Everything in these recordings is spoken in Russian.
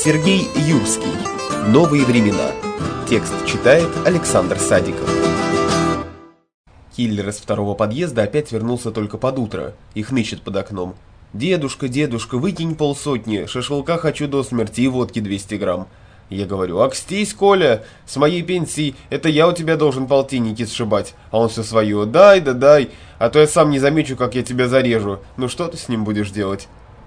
Сергей Юрский. Новые времена. Текст читает Александр Садиков. Киллер из второго подъезда опять вернулся только под утро и хнычет под окном. «Дедушка, дедушка, выкинь полсотни, шашлыка хочу до смерти и водки 200 грамм». Я говорю: «Акстись, Коля, с моей пенсии это я у тебя должен полтинники сшибать». А он все свое: «Дай, да дай, а то я сам не замечу, как я тебя зарежу. Ну что ты с ним будешь делать?»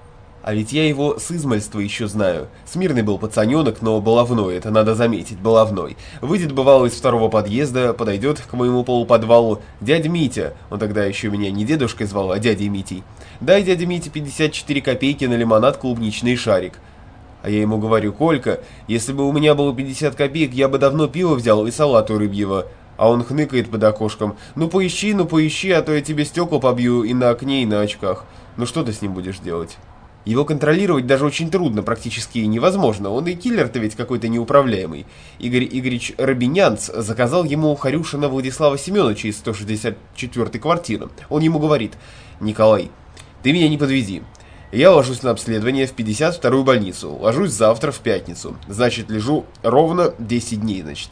А ведь я его с измальства еще знаю. Смирный был пацаненок, но баловной, это надо заметить, баловной. Выйдет, бывало, из второго подъезда, подойдет к моему полуподвалу: «Дядя Митя», он тогда еще меня не дедушкой звал, а дядей Митей, «дай, дядя Митя, 54 копейки на лимонад клубничный шарик». А я ему говорю: «Колька, если бы у меня было 50 копеек, я бы давно пиво взял и салату рыбьего». А он хныкает под окошком: ну поищи, а то я тебе стекла побью и на окне, и на очках». Ну что ты с ним будешь делать? Его контролировать даже очень трудно, практически невозможно. Он и киллер-то ведь какой-то неуправляемый. Игорь Игоревич Робинянц заказал ему у Харюшина Владислава Семеновича из 164-й квартиры. Он ему говорит: «Николай, ты меня не подвези. Я ложусь на обследование в 52-ю больницу. Ложусь завтра в пятницу. Значит, лежу ровно 10 дней, значит.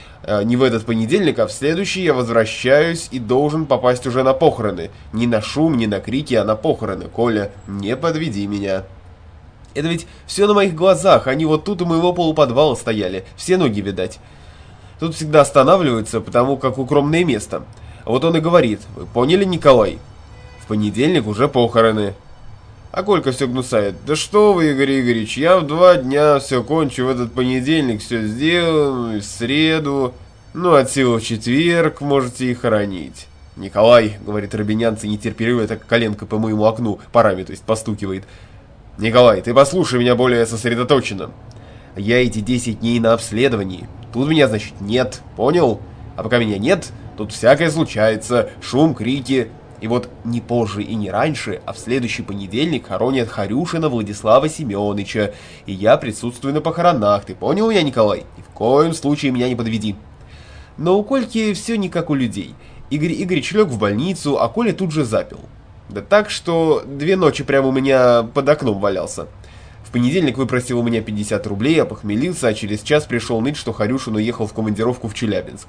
Не в этот понедельник, а в следующий я возвращаюсь и должен попасть уже на похороны. Не на шум, не на крики, а на похороны. Коля, не подведи меня». Это ведь все на моих глазах. Они вот тут у моего полуподвала стояли. Все ноги видать. Тут всегда останавливаются, потому как укромное место. Вот он и говорит: «Вы поняли, Николай? В понедельник уже похороны». А Колька все гнусает: «Да что вы, Игорь Игоревич, я в 2 дня все кончу, в этот понедельник все сделаю, в среду, ну от силы в четверг можете и хоронить». «Николай», — говорит Робинянц, нетерпеливо так коленкой по моему окну, парами, то есть постукивает, «Николай, ты послушай меня более сосредоточенно. Я эти 10 дней на обследовании, тут меня, значит, нет, понял? А пока меня нет, тут всякое случается, шум, крики». И вот не позже и не раньше, а в следующий понедельник хоронят Харюшина Владислава Семеновича, и я присутствую на похоронах. Ты понял меня, Николай? Ни в коем случае меня не подведи. Но у Кольки все не как у людей. Игорь Игоревич лег в больницу, а Коля тут же запил. Да так, что 2 ночи прямо у меня под окном валялся. В понедельник выпросил у меня 50 рублей, опохмелился, а через час пришел ныть, что Харюшин уехал в командировку в Челябинск.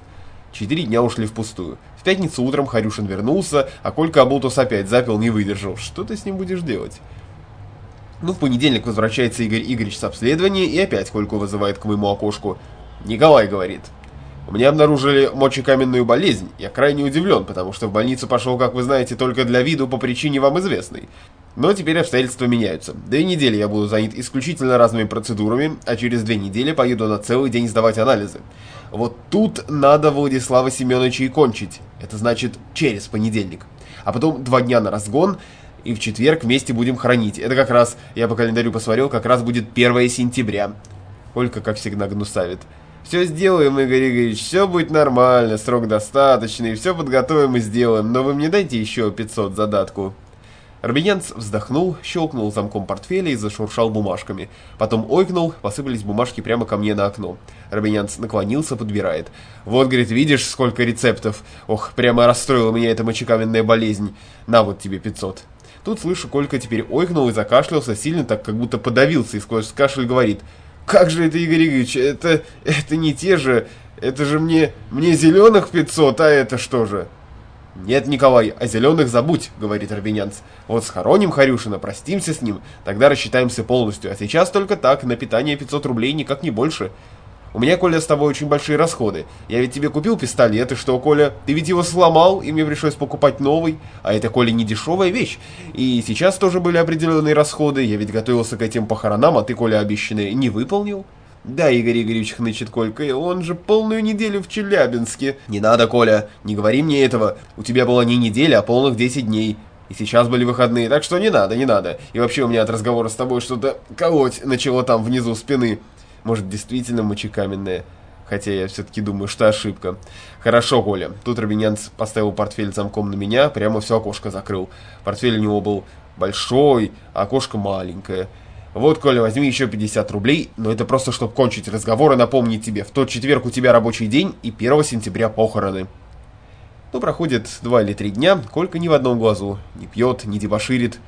4 дня ушли впустую. В пятницу утром Харюшин вернулся, а Колька оболтус опять запил, не выдержал. Что ты с ним будешь делать? Ну, в понедельник возвращается Игорь Игоревич с обследования, и опять Кольку вызывает к моему окошку. «Николай, — говорит, — у меня обнаружили мочекаменную болезнь. Я крайне удивлен, потому что в больницу пошел, как вы знаете, только для виду по причине вам известной. Но теперь обстоятельства меняются. 2 недели я буду занят исключительно разными процедурами, а через 2 недели поеду на целый день сдавать анализы. Вот тут надо Владислава Семеновича и кончить. Это значит через понедельник. А потом 2 дня на разгон, и в четверг вместе будем хранить. Это как раз, я по календарю посмотрел, как раз будет 1 сентября. Колька, как всегда, гнусавит. «Все сделаем, Игорь Игоревич, все будет нормально, срок достаточный, все подготовим и сделаем, но вы мне дайте еще 500 задатку». Робинянц вздохнул, щелкнул замком портфеля и зашуршал бумажками. Потом ойкнул, посыпались бумажки прямо ко мне на окно. Робинянц наклонился, подбирает. «Вот, — говорит, — видишь, сколько рецептов. Ох, прямо расстроила меня эта мочекаменная болезнь. На вот тебе 500. Тут, слышу, Колька теперь ойкнул и закашлялся сильно, так как будто подавился, и сквозь кашель говорит: «Как же это, Игорь Игоревич, это не те же, это же мне зеленых 500, а это что же?» «Нет, Николай, о зеленых забудь, — говорит Робинянц. Вот схороним Харюшина, простимся с ним, тогда рассчитаемся полностью, а сейчас только так, на питание 500 рублей, никак не больше. У меня, Коля, с тобой очень большие расходы. Я ведь тебе купил пистолет, и что, Коля, ты ведь его сломал, и мне пришлось покупать новый. А это, Коля, не дешевая вещь. И сейчас тоже были определенные расходы, я ведь готовился к этим похоронам, а ты, Коля, обещанное не выполнил». «Да, Игорь Игоревич, — хнычет Колька, — он же полную неделю в Челябинске». «Не надо, Коля, не говори мне этого. У тебя была не неделя, а полных 10 дней. И сейчас были выходные, так что не надо, не надо. И вообще у меня от разговора с тобой что-то колоть начало там внизу спины. Может, действительно мочекаменная? Хотя я все-таки думаю, что ошибка». «Хорошо, Коля». Тут Робинянц поставил портфель замком на меня, прямо все окошко закрыл. Портфель у него был большой, а окошко маленькое. «Вот, Коля, возьми еще 50 рублей, но это просто, чтобы кончить разговор и напомнить тебе. В тот четверг у тебя рабочий день, и 1 сентября похороны». Ну, проходит 2 или 3 дня, Колька ни в одном глазу. Не пьет, не дебоширит.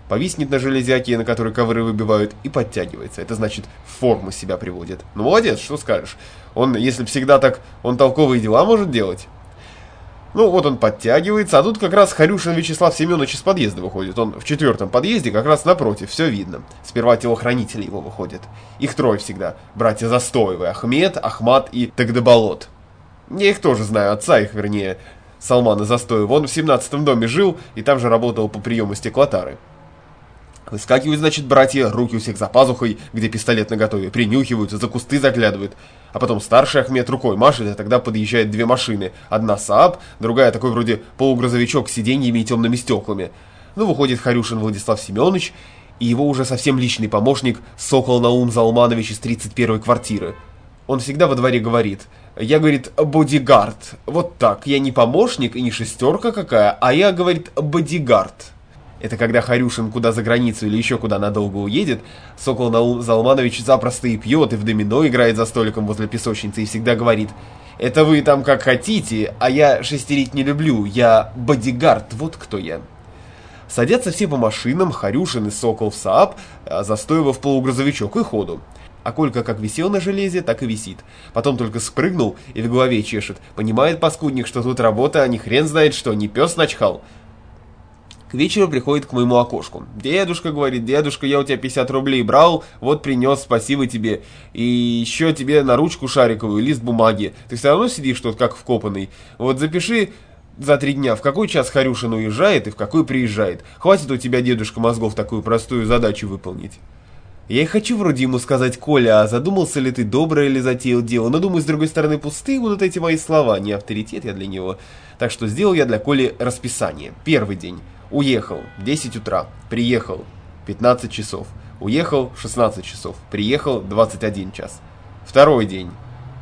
повиснет на железяке, на которой ковры выбивают, и подтягивается. Это значит, в форму себя приводит. Ну, молодец, что скажешь. Он, если всегда так, он толковые дела может делать. Ну, вот он подтягивается, а тут как раз Харюшин Вячеслав Семенович из подъезда выходит. Он в 4-м подъезде, как раз напротив, все видно. Сперва телохранители его выходят. Их трое всегда. Братья Застоевы, Ахмед, Ахмат и Тагдеболот. Я их тоже знаю, отца их, вернее, Салмана Застоева. Он в 17-м доме жил и там же работал по приему стеклотары. Выскакивают, значит, братья, руки у всех за пазухой, где пистолет наготове, принюхиваются, за кусты заглядывают. А потом старший Ахмед рукой машет, и тогда подъезжает две машины. Одна СААБ, другая такой вроде полугрузовичок с сиденьями и темными стеклами. Ну, выходит Харюшин Владислав Семенович и его уже совсем личный помощник Сокол Наум Залманович из 31-й квартиры. Он всегда во дворе говорит: я, говорит, бодигард. Вот так, я не помощник и не шестерка какая, а я, говорит, бодигард. Это когда Харюшин куда за границу или еще куда надолго уедет, Сокол Наум Залманович запросто и пьет, и в домино играет за столиком возле песочницы и всегда говорит: это вы там как хотите, а я шестерить не люблю, я бодигард, вот кто я. Садятся все по машинам, Харюшин и Сокол в СААБ, а Застоева в полугрузовичок и ходу. А Колька как висел на железе, так и висит. Потом только спрыгнул и в голове чешет. Понимает паскудник, что тут работа, а не хрен знает что, не пес начхал. К вечеру приходит к моему окошку. Дедушка, говорит, дедушка, я у тебя 50 рублей брал, вот принес, спасибо тебе. И еще тебе на ручку шариковую лист бумаги. Ты все равно сидишь тут как вкопанный. Вот запиши за 3 дня, в какой час Харюшин уезжает и в какой приезжает. Хватит у тебя, дедушка, мозгов такую простую задачу выполнить. Я и хочу вроде ему сказать: Коля, а задумался ли ты, доброе ли затеял дело? Но думаю, с другой стороны, пустые будут эти мои слова, не авторитет я для него. Так что сделал я для Коли расписание. Первый день. Уехал 10 утра, приехал 15 часов, уехал 16 часов, приехал 21 час. Второй день.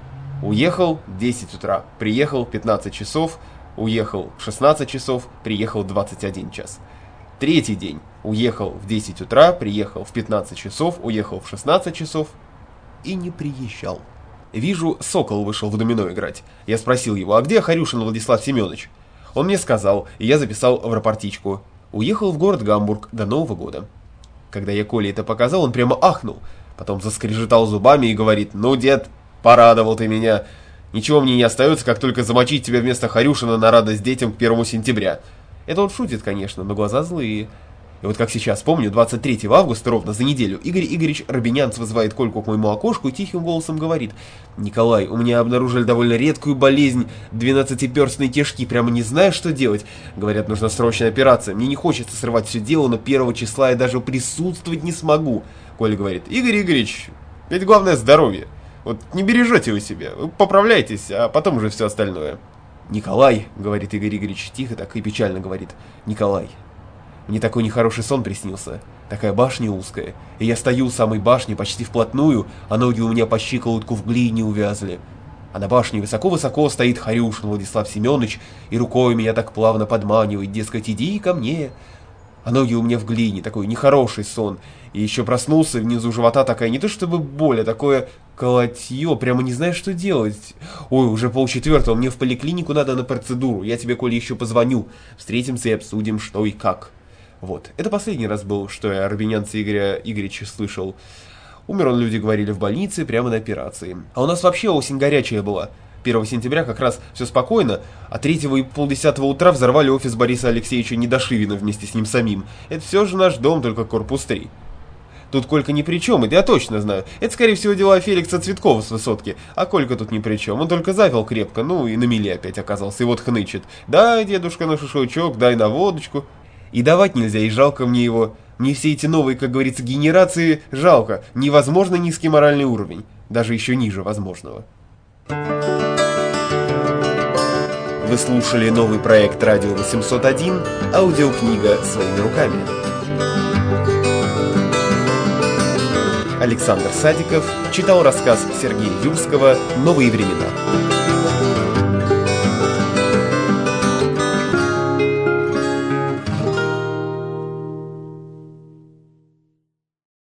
Уехал 10 утра, приехал 15 часов, уехал 16 часов, приехал 21 час. Третий день. Уехал в 10 утра, приехал в 15 часов, уехал в 16 часов и не приезжал. Вижу, Сокол вышел в домино играть. Я спросил его: а где Харюшин Владислав Семенович? Он мне сказал, и я записал в рапортичку: уехал в город Гамбург до Нового года. Когда я Коле это показал, он прямо ахнул. Потом заскрежетал зубами и говорит: ну, дед, порадовал ты меня. Ничего мне не остается, как только замочить тебя вместо Харюшина на радость детям к 1 сентября. Это он шутит, конечно, но глаза злые. И вот как сейчас помню, 23 августа, ровно за неделю, Игорь Игоревич Робинянц вызывает Кольку к моему окошку и тихим голосом говорит: Николай, у меня обнаружили довольно редкую болезнь 12-перстной кишки, прямо не знаю, что делать. Говорят, нужна срочная операция. Мне не хочется срывать все дело, но 1 числа я даже присутствовать не смогу. Коля говорит: Игорь Игоревич, ведь главное здоровье. Вот не бережете вы себя, вы поправляйтесь, а потом уже все остальное. Николай, говорит Игорь Игоревич, тихо так и печально говорит: Николай, мне такой нехороший сон приснился, такая башня узкая, и я стою у самой башни почти вплотную, а ноги у меня по щиколотку в глине увязли. А на башне высоко-высоко стоит Харюшин Владислав Семенович и рукой меня так плавно подманивает, дескать, иди ко мне. А ноги у меня в глине, такой нехороший сон. И еще проснулся, внизу живота такая не то чтобы боль, а такое колотье, прямо не знаю, что делать. Ой, уже 3:30, мне в поликлинику надо на процедуру, я тебе, Коля, еще позвоню. Встретимся и обсудим, что и как. Вот, это последний раз был, что я о Робинянце Игоря Игоревича слышал. Умер он, люди говорили, в больнице, прямо на операции. А у нас вообще осень горячая была. 1 сентября как раз все спокойно, а 3-го и 9:30 утра взорвали офис Бориса Алексеевича Недошивина вместе с ним самим. Это все же наш дом, только корпус 3. Тут Колька ни при чем, это я точно знаю. Это, скорее всего, дела Феликса Цветкова с высотки. А Колька тут ни при чем. Он только запил крепко, ну и на мели опять оказался. И вот хнычет: дай, дедушка, на шашлычок, дай на водочку. И давать нельзя, и жалко мне его. Мне все эти новые, как говорится, генерации жалко. Невозможно низкий моральный уровень. Даже еще ниже возможного. Вы слушали новый проект «Радио 801», аудиокнига «Своими руками». Александр Садиков читал рассказ Сергея Юрского «Новые времена».